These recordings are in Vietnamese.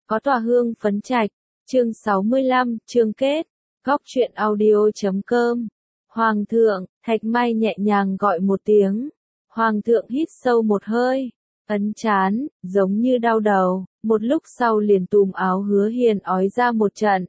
Có tòa hương phấn trạch, chương 65, chương kết, góc truyện audio.com. Hoàng thượng, Thạch Mai nhẹ nhàng gọi một tiếng. Hoàng thượng hít sâu một hơi, ấn trán, giống như đau đầu, một lúc sau liền tùm áo Hứa Hiền ói ra một trận.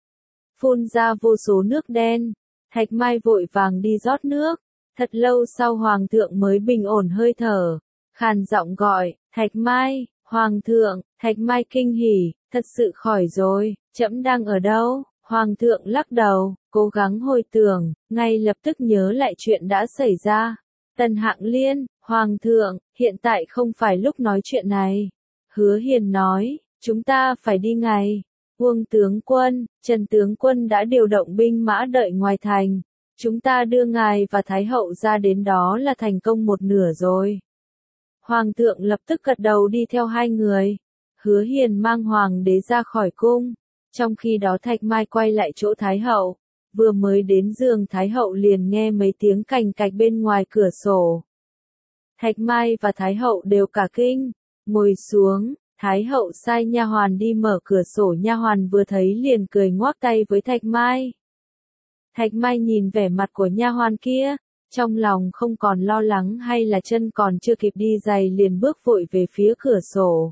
Phun ra vô số nước đen, Thạch Mai vội vàng đi rót nước, thật lâu sau Hoàng thượng mới bình ổn hơi thở, khàn giọng gọi, Thạch Mai. Hoàng thượng, Thạch Mai kinh hỉ, thật sự khỏi rồi, trẫm đang ở đâu? Hoàng thượng lắc đầu, cố gắng hồi tưởng, ngay lập tức nhớ lại chuyện đã xảy ra. Tần Hạng Liên, Hoàng thượng, hiện tại không phải lúc nói chuyện này. Hứa Hiền nói, chúng ta phải đi ngay. Uông tướng quân, Trần tướng quân đã điều động binh mã đợi ngoài thành. Chúng ta đưa ngài và Thái hậu ra đến đó là thành công một nửa rồi. Hoàng thượng lập tức gật đầu đi theo hai người. Hứa Hiền mang hoàng đế ra khỏi cung. Trong khi đó Thạch Mai quay lại chỗ Thái hậu. Vừa mới đến giường Thái hậu liền nghe mấy tiếng cành cạch bên ngoài cửa sổ. Thạch Mai và Thái hậu đều cả kinh. Ngồi xuống, Thái hậu sai nha hoàn đi mở cửa sổ, nha hoàn vừa thấy liền cười ngoác tay với Thạch Mai. Thạch Mai nhìn vẻ mặt của nha hoàn kia, trong lòng không còn lo lắng hay là chân còn chưa kịp đi giày liền bước vội về phía cửa sổ.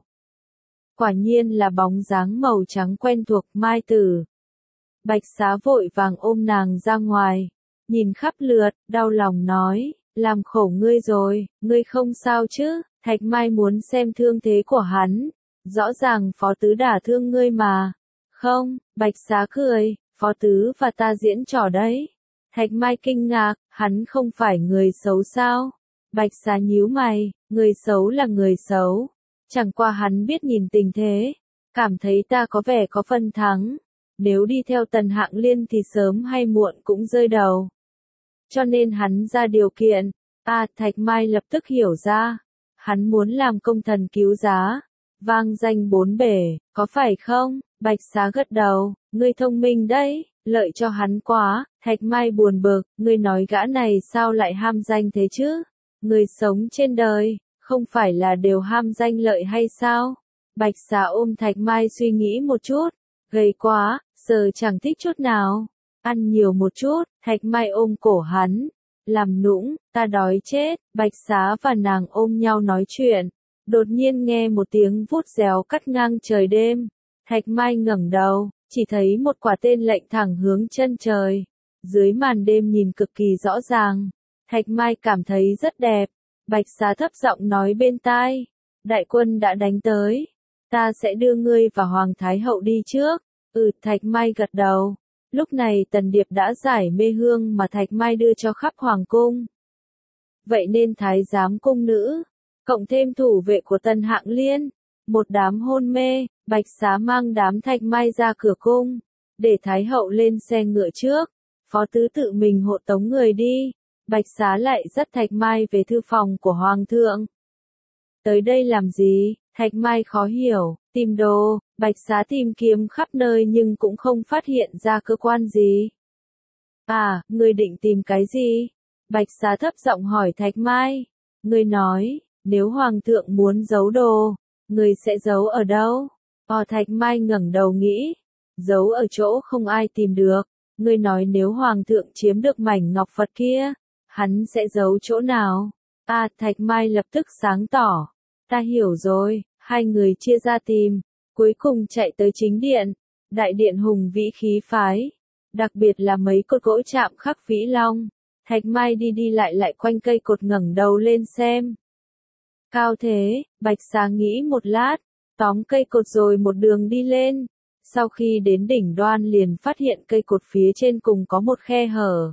Quả nhiên là bóng dáng màu trắng quen thuộc Mai Tử. Bạch Xá vội vàng ôm nàng ra ngoài, nhìn khắp lượt, đau lòng nói, làm khổ ngươi rồi, ngươi không sao chứ? Thạch Mai muốn xem thương thế của hắn, rõ ràng Phó Tứ đả thương ngươi mà. Không, Bạch Xá cười, Phó Tứ và ta diễn trò đấy. Thạch Mai kinh ngạc, hắn không phải người xấu sao? Bạch Xá nhíu mày, người xấu là người xấu. Chẳng qua hắn biết nhìn tình thế, cảm thấy ta có vẻ có phần thắng. Nếu đi theo Tần Hạng Liên thì sớm hay muộn cũng rơi đầu. Cho nên hắn ra điều kiện. Thạch Mai lập tức hiểu ra. Hắn muốn làm công thần cứu giá. Vang danh bốn bể, có phải không? Bạch Xá gật đầu, ngươi thông minh đấy, lợi cho hắn quá. Thạch Mai buồn bực, ngươi nói gã này sao lại ham danh thế chứ? Người sống trên đời, không phải là đều ham danh lợi hay sao? Bạch Xá ôm Thạch Mai suy nghĩ một chút, gầy quá, giờ chẳng thích chút nào. Ăn nhiều một chút, Thạch Mai ôm cổ hắn, làm nũng, ta đói chết. Bạch Xá và nàng ôm nhau nói chuyện, đột nhiên nghe một tiếng vút réo cắt ngang trời đêm. Thạch Mai ngẩng đầu, chỉ thấy một quả tên lệnh thẳng hướng chân trời. Dưới màn đêm nhìn cực kỳ rõ ràng, Thạch Mai cảm thấy rất đẹp. Bạch Xá thấp giọng nói bên tai, đại quân đã đánh tới, ta sẽ đưa ngươi và Hoàng Thái hậu đi trước. Thạch Mai gật đầu. Lúc này Tần Điệp đã giải mê hương mà Thạch Mai đưa cho khắp hoàng cung. Vậy nên thái giám cung nữ, cộng thêm thủ vệ của Tần Hạng Liên, một đám hôn mê. Bạch Xá mang đám Thạch Mai ra cửa cung, để Thái hậu lên xe ngựa trước, Phó Tứ tự mình hộ tống người đi. Bạch Xá lại dắt Thạch Mai về thư phòng của Hoàng thượng. Tới đây làm gì? Thạch Mai khó hiểu, tìm đồ. Bạch Xá tìm kiếm khắp nơi nhưng cũng không phát hiện ra cơ quan gì. Ngươi định tìm cái gì? Bạch Xá thấp giọng hỏi Thạch Mai. Ngươi nói, nếu Hoàng thượng muốn giấu đồ, ngươi sẽ giấu ở đâu? Thạch Mai ngẩng đầu nghĩ, giấu ở chỗ không ai tìm được. Ngươi nói nếu Hoàng thượng chiếm được mảnh ngọc Phật kia, hắn sẽ giấu chỗ nào? Thạch Mai lập tức sáng tỏ. Ta hiểu rồi. Hai người chia ra tìm, cuối cùng chạy tới chính điện. Đại điện hùng vĩ khí phái, đặc biệt là mấy cột gỗ chạm khắc vĩ long. Thạch Mai đi đi lại lại quanh cây cột ngẩng đầu lên xem. Cao thế, Bạch Xá nghĩ một lát, tóm cây cột rồi một đường đi lên. Sau khi đến đỉnh đoan liền phát hiện cây cột phía trên cùng có một khe hở.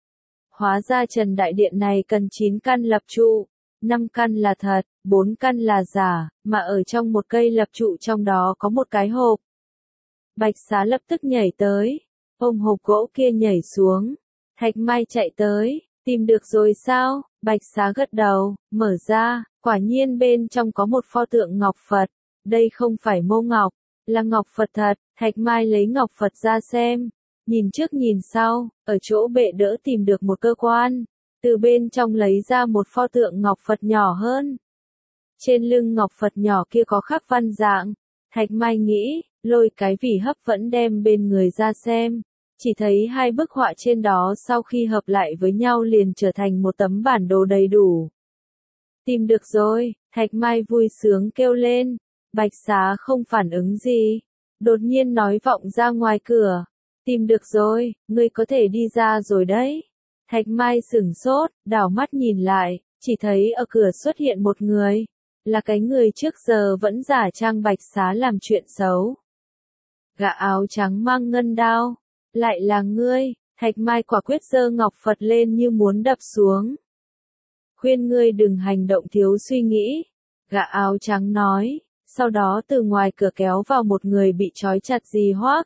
Hóa ra trần đại điện này cần 9 căn lập trụ, 5 căn là thật, 4 căn là giả, mà ở trong một cây lập trụ trong đó có một cái hộp. Bạch Xá lập tức nhảy tới, ôm hộp gỗ kia nhảy xuống. Thạch Mai chạy tới, tìm được rồi sao? Bạch Xá gật đầu, mở ra, quả nhiên bên trong có một pho tượng ngọc Phật. Đây không phải mô ngọc, là ngọc Phật thật. Thạch Mai lấy ngọc Phật ra xem, nhìn trước nhìn sau, ở chỗ bệ đỡ tìm được một cơ quan. Từ bên trong lấy ra một pho tượng ngọc Phật nhỏ hơn. Trên lưng ngọc Phật nhỏ kia có khắc văn dạng, Thạch Mai nghĩ, lôi cái vì hấp vẫn đem bên người ra xem. Chỉ thấy hai bức họa trên đó sau khi hợp lại với nhau liền trở thành một tấm bản đồ đầy đủ. Tìm được rồi, Thạch Mai vui sướng kêu lên. Bạch Xá không phản ứng gì. Đột nhiên nói vọng ra ngoài cửa. Tìm được rồi, ngươi có thể đi ra rồi đấy. Thạch Mai sửng sốt, đảo mắt nhìn lại, chỉ thấy ở cửa xuất hiện một người. Là cái người trước giờ vẫn giả trang Bạch Xá làm chuyện xấu. Gã áo trắng mang ngân đao. Lại là ngươi, Thạch Mai quả quyết giơ ngọc Phật lên như muốn đập xuống. Khuyên ngươi đừng hành động thiếu suy nghĩ. Gã áo trắng nói, sau đó từ ngoài cửa kéo vào một người bị trói chặt Dì Hoác.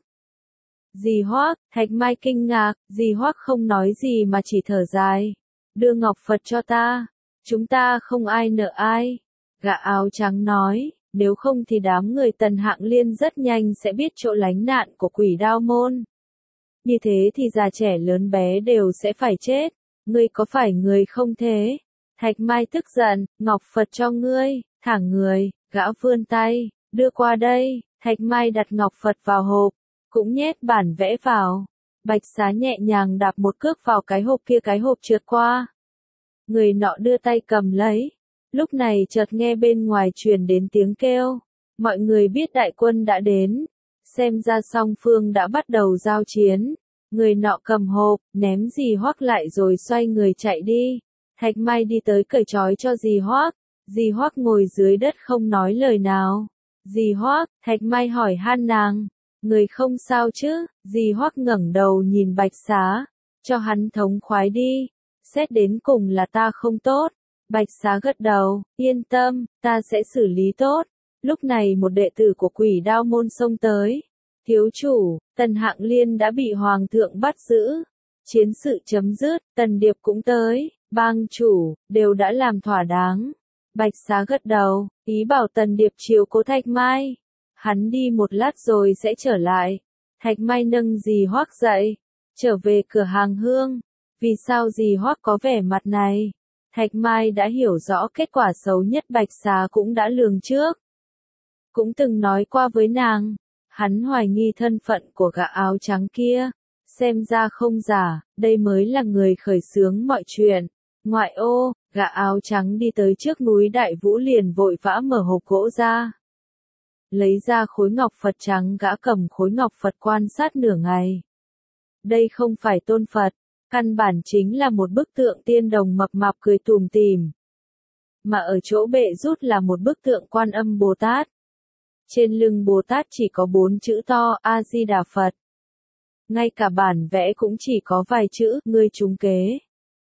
Dì Hoác, Thạch Mai kinh ngạc, Dì Hoác không nói gì mà chỉ thở dài. Đưa ngọc Phật cho ta, chúng ta không ai nợ ai. Gã áo trắng nói, nếu không thì đám người Tần Hạng Liên rất nhanh sẽ biết chỗ lánh nạn của Quỷ Đao Môn. Như thế thì già trẻ lớn bé đều sẽ phải chết. Ngươi có phải người không thế? Thạch Mai tức giận, ngọc Phật cho ngươi, thẳng người, gã vươn tay, đưa qua đây. Thạch Mai đặt ngọc Phật vào hộp, cũng nhét bản vẽ vào. Bạch Xá nhẹ nhàng đạp một cước vào cái hộp kia, cái hộp trượt qua. Người nọ đưa tay cầm lấy. Lúc này chợt nghe bên ngoài truyền đến tiếng kêu. Mọi người biết đại quân đã đến. Xem ra song phương đã bắt đầu giao chiến. Người nọ cầm hộp, ném Dì Hoác lại rồi xoay người chạy đi. Thạch Mai đi tới cởi trói cho Dì Hoác. Dì Hoác ngồi dưới đất không nói lời nào. Dì Hoác, Thạch Mai hỏi han nàng. Người không sao chứ? Dì Hoác ngẩng đầu nhìn Bạch Xá. Cho hắn thống khoái đi. Xét đến cùng là ta không tốt. Bạch Xá gật đầu, yên tâm, ta sẽ xử lý tốt. Lúc này một đệ tử của Quỷ Đao Môn xông tới. Thiếu chủ, Tần Hạng Liên đã bị Hoàng thượng bắt giữ. Chiến sự chấm dứt, Tần Điệp cũng tới. Bang chủ, đều đã làm thỏa đáng. Bạch Xá gật đầu, ý bảo Tần Điệp chiếu cố Thạch Mai. Hắn đi một lát rồi sẽ trở lại. Thạch Mai nâng Dì Hoác dậy, trở về cửa hàng hương. Vì sao Dì Hoác có vẻ mặt này? Thạch Mai đã hiểu rõ kết quả xấu nhất Bạch Xá cũng đã lường trước. Cũng từng nói qua với nàng. Hắn hoài nghi thân phận của gã áo trắng kia. Xem ra không giả, đây mới là người khởi xướng mọi chuyện. Ngoại ô, gã áo trắng đi tới trước núi Đại Vũ liền vội vã mở hộp gỗ ra. Lấy ra khối ngọc Phật trắng, gã cầm khối ngọc Phật quan sát nửa ngày. Đây không phải tôn Phật, căn bản chính là một bức tượng tiên đồng mập mạp cười tủm tỉm. Mà ở chỗ bệ rút là một bức tượng Quan Âm Bồ Tát. Trên lưng Bồ Tát chỉ có 4 chữ to, A-di-đà Phật. Ngay cả bản vẽ cũng chỉ có vài chữ, ngươi trúng kế.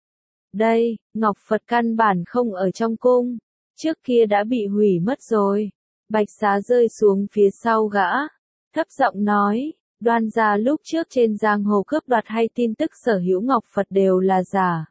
Đây, ngọc Phật căn bản không ở trong cung, trước kia đã bị hủy mất rồi. Bạch Xá rơi xuống phía sau gã, thấp giọng nói, Đoan gia lúc trước trên giang hồ cướp đoạt hay tin tức sở hữu ngọc Phật đều là giả.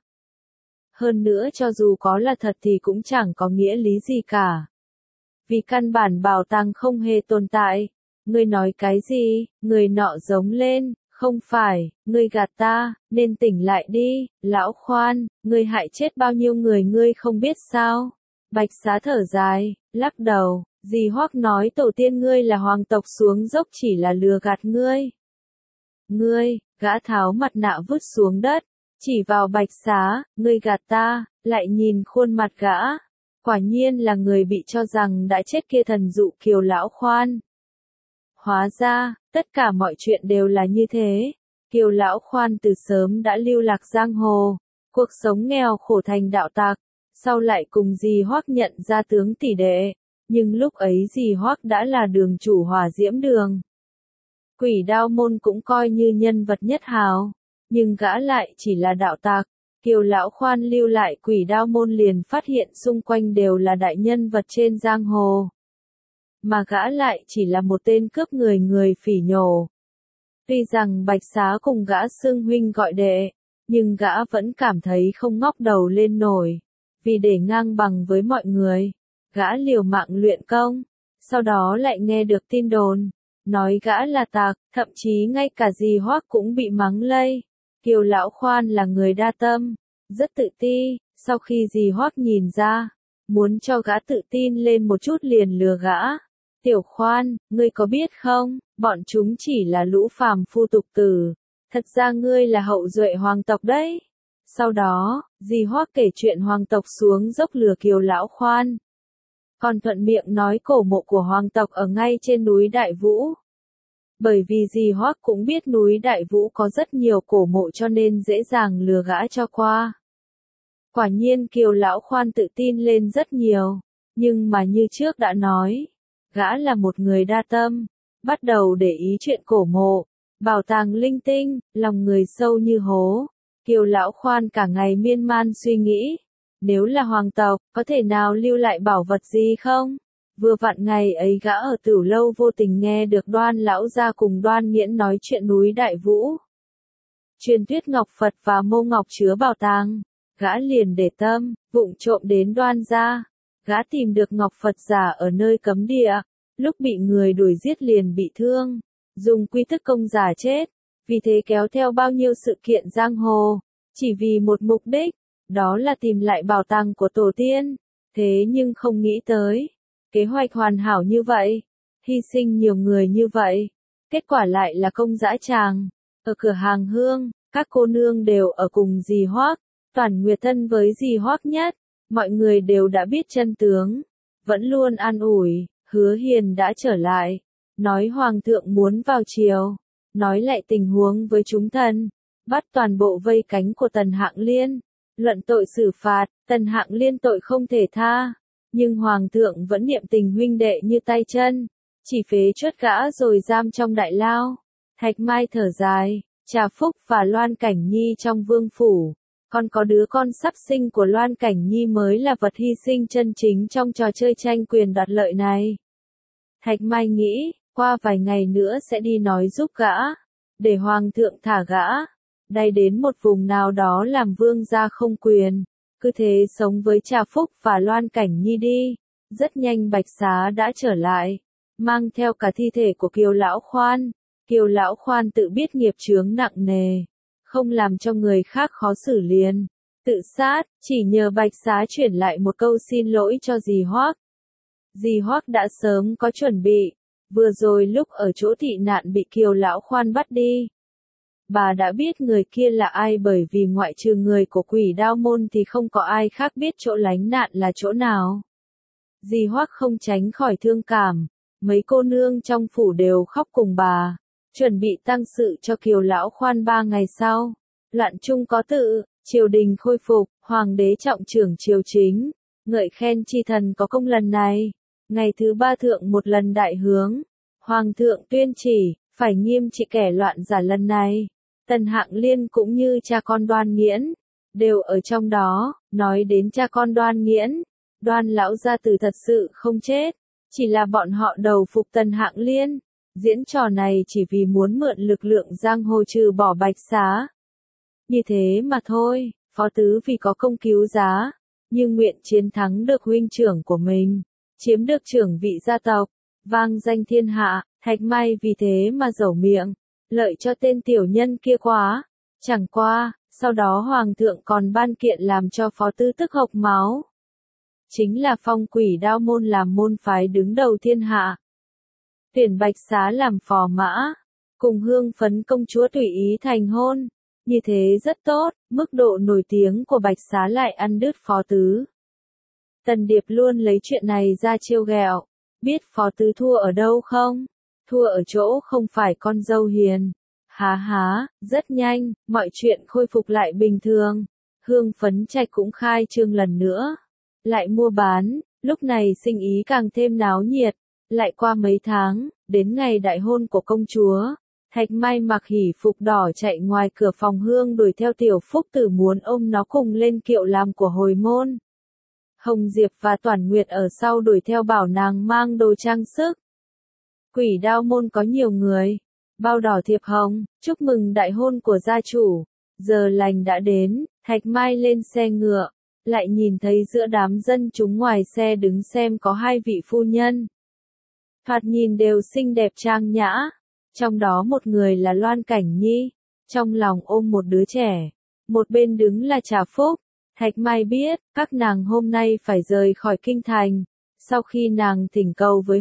Hơn nữa cho dù có là thật thì cũng chẳng có nghĩa lý gì cả. Vì căn bản bảo tàng không hề tồn tại. Ngươi nói cái gì? Người nọ giống lên, không phải, ngươi gạt ta, nên tỉnh lại đi, lão khoan, ngươi hại chết bao nhiêu người ngươi không biết sao? Bạch Xá thở dài, lắc đầu, Dì Hoác nói tổ tiên ngươi là hoàng tộc xuống dốc chỉ là lừa gạt ngươi. Ngươi, gã tháo mặt nạ vứt xuống đất, chỉ vào Bạch Xá, ngươi gạt ta, lại nhìn khuôn mặt gã. Quả nhiên là người bị cho rằng đã chết kia thần dụ Kiều lão khoan. Hóa ra, tất cả mọi chuyện đều là như thế. Kiều lão khoan từ sớm đã lưu lạc giang hồ, cuộc sống nghèo khổ thành đạo tặc, sau lại cùng Dì Hoác nhận ra tướng tỷ đệ, nhưng lúc ấy Dì Hoác đã là đường chủ Hỏa Diễm Đường. Quỷ Đao Môn cũng coi như nhân vật nhất hào, nhưng gã lại chỉ là đạo tặc. Kiều lão khoan lưu lại Quỷ Đao Môn liền phát hiện xung quanh đều là đại nhân vật trên giang hồ. Mà gã lại chỉ là một tên cướp người phỉ nhổ. Tuy rằng Bạch Xá cùng gã xưng huynh gọi đệ, nhưng gã vẫn cảm thấy không ngóc đầu lên nổi. Vì để ngang bằng với mọi người, gã liều mạng luyện công, sau đó lại nghe được tin đồn, nói gã là tặc, thậm chí ngay cả Dì Hoác cũng bị mắng lây. Kiều lão khoan là người đa tâm, rất tự ti, sau khi Dì Hoác nhìn ra, muốn cho gã tự tin lên một chút liền lừa gã. Tiểu Khoan, ngươi có biết không, bọn chúng chỉ là lũ phàm phu tục tử. Thật ra ngươi là hậu duệ hoàng tộc đấy. Sau đó, dì Hoắc kể chuyện hoàng tộc xuống dốc lừa Kiều Lão Khoan. Còn thuận miệng nói cổ mộ của hoàng tộc ở ngay trên núi Đại Vũ. Bởi vì dì Hoắc cũng biết núi Đại Vũ có rất nhiều cổ mộ cho nên dễ dàng lừa gã cho qua. Quả nhiên Kiều Lão Khoan tự tin lên rất nhiều, nhưng mà như trước đã nói, gã là một người đa tâm, bắt đầu để ý chuyện cổ mộ, bảo tàng linh tinh, lòng người sâu như hố. Kiều Lão Khoan cả ngày miên man suy nghĩ, nếu là hoàng tộc, có thể nào lưu lại bảo vật gì không? Vừa vặn ngày ấy gã ở Tửu Lâu vô tình nghe được Đoan lão gia cùng Đoan Nghiễn nói chuyện núi Đại Vũ. Truyền thuyết Ngọc Phật và Mâu Ngọc chứa bảo tàng, gã liền để tâm, vụng trộm đến Đoan gia. Gã tìm được Ngọc Phật giả ở nơi cấm địa, lúc bị người đuổi giết liền bị thương, dùng quy thức công giả chết, vì thế kéo theo bao nhiêu sự kiện giang hồ, chỉ vì một mục đích, đó là tìm lại bảo tàng của tổ tiên. Thế nhưng không nghĩ tới, kế hoạch hoàn hảo như vậy, hy sinh nhiều người như vậy, kết quả lại là công dã tràng. Ở cửa hàng hương, các cô nương đều ở cùng dì Hoắc, Toản Nguyệt thân với dì Hoắc nhất, mọi người đều đã biết chân tướng, vẫn luôn an ủi, Hứa Hiền đã trở lại, nói hoàng thượng muốn vào triều, nói lại tình huống với chúng thần, bắt toàn bộ vây cánh của Tần Hạng Liên, luận tội xử phạt, Tần Hạng Liên tội không thể tha, nhưng hoàng thượng vẫn niệm tình huynh đệ như tay chân, chỉ phế chuất gã rồi giam trong đại lao. Thạch Mai thở dài, Trà Phúc và Loan Cảnh Nhi trong vương phủ, còn có đứa con sắp sinh của Loan Cảnh Nhi mới là vật hy sinh chân chính trong trò chơi tranh quyền đoạt lợi này. Thạch Mai nghĩ, qua vài ngày nữa sẽ đi nói giúp gã, để hoàng thượng thả gã, đày đến một vùng nào đó làm vương gia không quyền, cứ thế sống với Trà Phúc và Loan Cảnh Nhi đi. Rất nhanh Bạch Xá đã trở lại, mang theo cả thi thể của Kiều Lão Khoan. Kiều Lão Khoan tự biết nghiệp chướng nặng nề, không làm cho người khác khó xử liền, tự sát, chỉ nhờ Bạch Xá chuyển lại một câu xin lỗi cho dì Hoắc. Dì Hoắc đã sớm có chuẩn bị, vừa rồi lúc ở chỗ thị nạn bị Kiều Lão Khoan bắt đi. Bà đã biết người kia là ai bởi vì ngoại trừ người của Quỷ Đao môn thì không có ai khác biết chỗ lánh nạn là chỗ nào. Dì Hoắc không tránh khỏi thương cảm, mấy cô nương trong phủ đều khóc cùng bà. Chuẩn bị tang sự cho Kiều Lão Khoan 3 ngày sau. Loạn trung có tự, triều đình khôi phục, hoàng đế trọng trưởng triều chính, ngợi khen chi thần có công lần này. Ngày thứ 3 thượng một lần đại hướng, hoàng thượng tuyên chỉ, phải nghiêm trị kẻ loạn giả lần này. Tần Hạng Liên cũng như cha con Đoan Nghiễn, đều ở trong đó. Nói đến cha con Đoan Nghiễn, Đoan lão gia tử thật sự không chết, chỉ là bọn họ đầu phục Tần Hạng Liên. Diễn trò này chỉ vì muốn mượn lực lượng giang hồ trừ bỏ Bạch Xá. Như thế mà thôi, phó tứ vì có công cứu giá, nhưng nguyện chiến thắng được huynh trưởng của mình, chiếm được trưởng vị gia tộc, vang danh thiên hạ. Thạch Mai vì thế mà dẩu miệng, lợi cho tên tiểu nhân kia quá. Chẳng qua, sau đó hoàng thượng còn ban kiện làm cho phó tứ tức hộc máu. Chính là phong Quỷ Đao môn làm môn phái đứng đầu thiên hạ. Tuyển Bạch Xá làm phò mã, cùng Hương Phấn công chúa tùy ý thành hôn, như thế rất tốt, mức độ nổi tiếng của Bạch Xá lại ăn đứt phó tứ. Tần Điệp luôn lấy chuyện này ra trêu ghẹo, biết phó tứ thua ở đâu không? Thua ở chỗ không phải con dâu hiền. Há há, rất nhanh, mọi chuyện khôi phục lại bình thường. Hương Phấn Trạch cũng khai trương lần nữa, lại mua bán, lúc này sinh ý càng thêm náo nhiệt. Lại qua mấy tháng, đến ngày đại hôn của công chúa, Thạch Mai mặc hỉ phục đỏ chạy ngoài cửa phòng Hương đuổi theo Tiểu Phúc Tử muốn ôm nó cùng lên kiệu làm của hồi môn. Hồng Diệp và Toản Nguyệt ở sau đuổi theo bảo nàng mang đồ trang sức. Quỷ Đao môn có nhiều người, bao đỏ thiệp hồng, chúc mừng đại hôn của gia chủ. Giờ lành đã đến, Thạch Mai lên xe ngựa, lại nhìn thấy giữa đám dân chúng ngoài xe đứng xem có 2 vị phu nhân. Thoạt nhìn đều xinh đẹp trang nhã, trong đó một người là Loan Cảnh Nhi, trong lòng ôm một đứa trẻ, một bên đứng là Trà Phúc. Thạch Mai biết, các nàng hôm nay phải rời khỏi kinh thành, Sau khi nàng thỉnh cầu với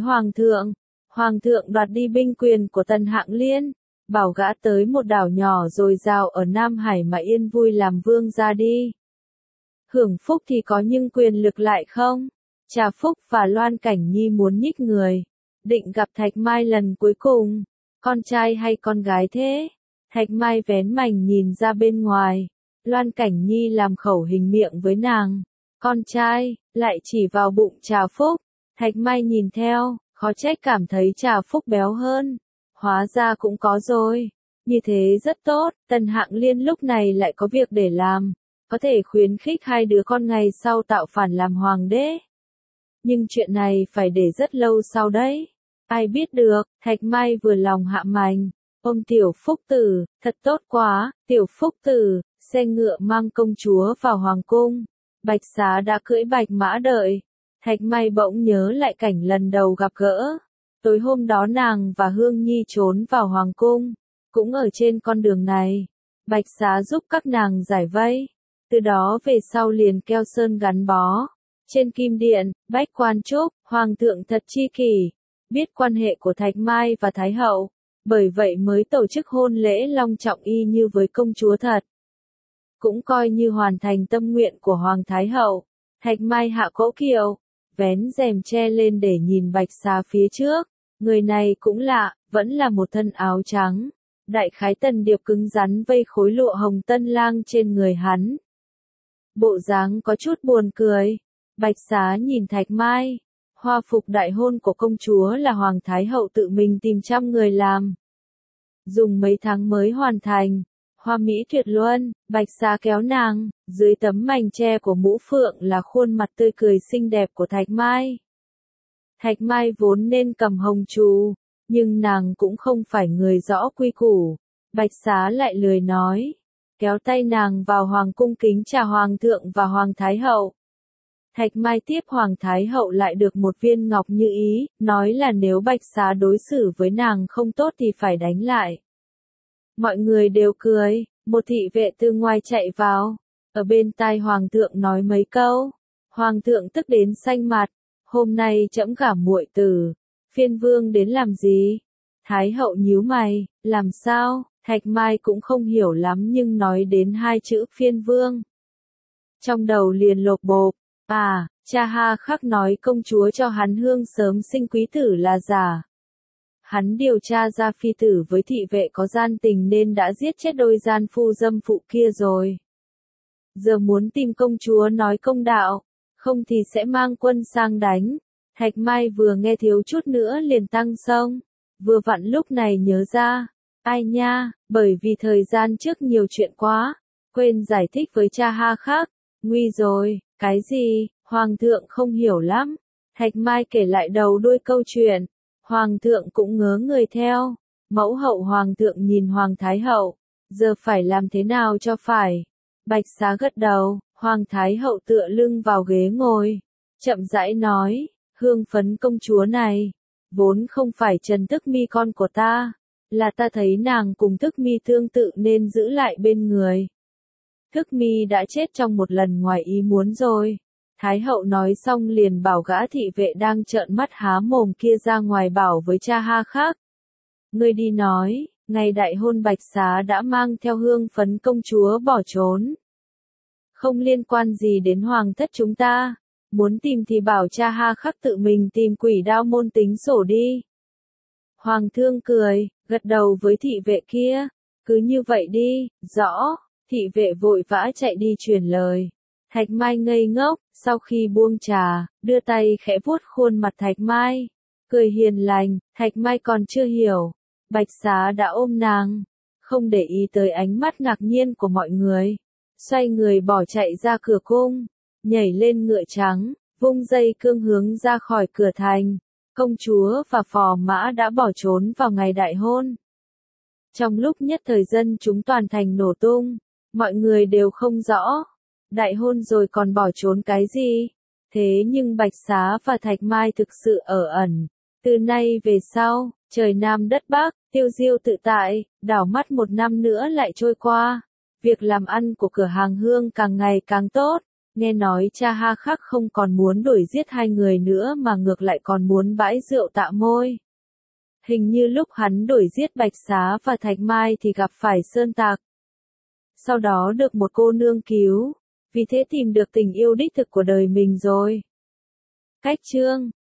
Hoàng thượng đoạt đi binh quyền của Tần Hạng Liên, bảo gã tới một đảo nhỏ dồi dào ở Nam Hải mà yên vui làm vương gia đi. Hưởng phúc thì có nhưng quyền lực lại không. Trà Phúc và Loan Cảnh Nhi muốn nhích người, định gặp Thạch Mai lần cuối cùng. Con trai hay con gái thế? Thạch Mai vén mành nhìn ra bên ngoài. Loan Cảnh Nhi làm khẩu hình miệng với nàng. Con trai, lại chỉ vào bụng Trà Phúc. Thạch Mai nhìn theo, khó trách cảm thấy Trà Phúc béo hơn. Hóa ra cũng có rồi. Như thế rất tốt, Tần Hạng Liên lúc này lại có việc để làm. Có thể khuyến khích hai đứa con ngày sau tạo phản làm hoàng đế. Nhưng chuyện này phải để rất lâu sau đấy. Ai biết được, Thạch Mai vừa lòng hạ mành. Ôm Tiểu Phúc Tử, thật tốt quá, Tiểu Phúc Tử, xe ngựa mang công chúa vào hoàng cung. Bạch Xá đã cưỡi bạch mã đợi. Thạch Mai bỗng nhớ lại cảnh lần đầu gặp gỡ. Tối hôm đó nàng và Hương Nhi trốn vào hoàng cung. Cũng ở trên con đường này, Bạch Xá giúp các nàng giải vây. Từ đó về sau liền keo sơn gắn bó. Trên kim điện, Bách Quan chúc, Hoàng thượng thật chi kỷ. Biết quan hệ của Thạch Mai và Thái hậu. Bởi vậy mới tổ chức hôn lễ long trọng y như với công chúa thật. Cũng coi như hoàn thành tâm nguyện của Hoàng Thái hậu. Thạch Mai hạ cỗ kiệu, vén rèm che lên để nhìn Bạch Xá phía trước. Người này cũng lạ, vẫn là một thân áo trắng. Đại khái tần điệp cứng rắn vây khối lụa hồng tân lang trên người hắn. Bộ dáng có chút buồn cười. Bạch Xá nhìn Thạch Mai. Hoa phục đại hôn của công chúa là Hoàng Thái hậu tự mình tìm 100 người làm. Dùng mấy tháng mới hoàn thành. Hoa mỹ tuyệt luân, Bạch Xá kéo nàng. Dưới tấm mành che của mũ phượng là khuôn mặt tươi cười xinh đẹp của Thạch Mai. Thạch Mai vốn nên cầm hồng trù. Nhưng nàng cũng không phải người rõ quy củ. Bạch Xá lại lười nói. Kéo tay nàng vào hoàng cung kính chào Hoàng thượng và Hoàng Thái hậu. Thạch Mai tiếp Hoàng Thái hậu lại được một viên ngọc như ý, nói là nếu Bạch Xá đối xử với nàng không tốt thì phải đánh lại. Mọi người đều cười, một thị vệ từ ngoài chạy vào. Ở bên tai Hoàng thượng nói mấy câu. Hoàng thượng tức đến xanh mặt. Hôm nay trẫm gả muội tử. Phiên vương đến làm gì? Thái hậu nhíu mày, làm sao? Thạch Mai cũng không hiểu lắm nhưng nói đến 2 chữ phiên vương. Trong đầu liền lộp bộp, cha Ha Khắc nói công chúa cho hắn Hương sớm sinh quý tử là giả. Hắn điều tra ra phi tử với thị vệ có gian tình nên đã giết chết đôi gian phu dâm phụ kia rồi. Giờ muốn tìm công chúa nói công đạo, không thì sẽ mang quân sang đánh. Thạch Mai vừa nghe thiếu chút nữa liền tăng sông. Vừa vặn lúc này nhớ ra. Ai nha, bởi vì thời gian trước nhiều chuyện quá. Quên giải thích với cha Ha Khắc. Nguy rồi, cái gì, Hoàng thượng không hiểu lắm. Thạch Mai kể lại đầu đuôi câu chuyện. Hoàng thượng cũng ngớ người theo. Mẫu hậu Hoàng thượng nhìn Hoàng Thái hậu. Giờ phải làm thế nào cho phải. Bạch Xá gật đầu, Hoàng Thái hậu tựa lưng vào ghế ngồi. Chậm rãi nói. Hương phấn công chúa này, vốn không phải Trần Tức Mi con của ta, là ta thấy nàng cùng Tức Mi tương tự nên giữ lại bên người. Tức Mi đã chết trong một lần ngoài ý muốn rồi. Thái hậu nói xong liền bảo gã thị vệ đang trợn mắt há mồm kia ra ngoài bảo với cha Ha Khắc. Ngươi đi nói, ngày đại hôn Bạch Xá đã mang theo Hương phấn công chúa bỏ trốn. Không liên quan gì đến hoàng thất chúng ta. Muốn tìm thì bảo cha Ha Khắc tự mình tìm Quỷ Đao môn tính sổ đi. Hoàng thương cười, gật đầu với thị vệ kia. Cứ như vậy đi, rõ. Thị vệ vội vã chạy đi truyền lời. Thạch Mai ngây ngốc, sau khi buông trà, đưa tay khẽ vuốt khuôn mặt Thạch Mai. Cười hiền lành, Thạch Mai còn chưa hiểu. Bạch Xá đã ôm nàng. Không để ý tới ánh mắt ngạc nhiên của mọi người. Xoay người bỏ chạy ra cửa cung. Nhảy lên ngựa trắng, vung dây cương hướng ra khỏi cửa thành. Công chúa và phò mã đã bỏ trốn vào ngày đại hôn. Trong lúc nhất thời dân chúng toàn thành nổ tung, mọi người đều không rõ. Đại hôn rồi còn bỏ trốn cái gì? Thế nhưng Bạch Xá và Thạch Mai thực sự ở ẩn. Từ nay về sau, trời Nam đất Bắc, tiêu diêu tự tại, đảo mắt 1 năm nữa lại trôi qua. Việc làm ăn của cửa hàng Hương càng ngày càng tốt. Nghe nói cha Ha Khắc không còn muốn đuổi giết hai người nữa mà ngược lại còn muốn bãi rượu tạ môi. Hình như lúc hắn đuổi giết Bạch Xá và Thạch Mai thì gặp phải Sơn Tạc. Sau đó được một cô nương cứu, vì thế tìm được tình yêu đích thực của đời mình rồi. Cách chương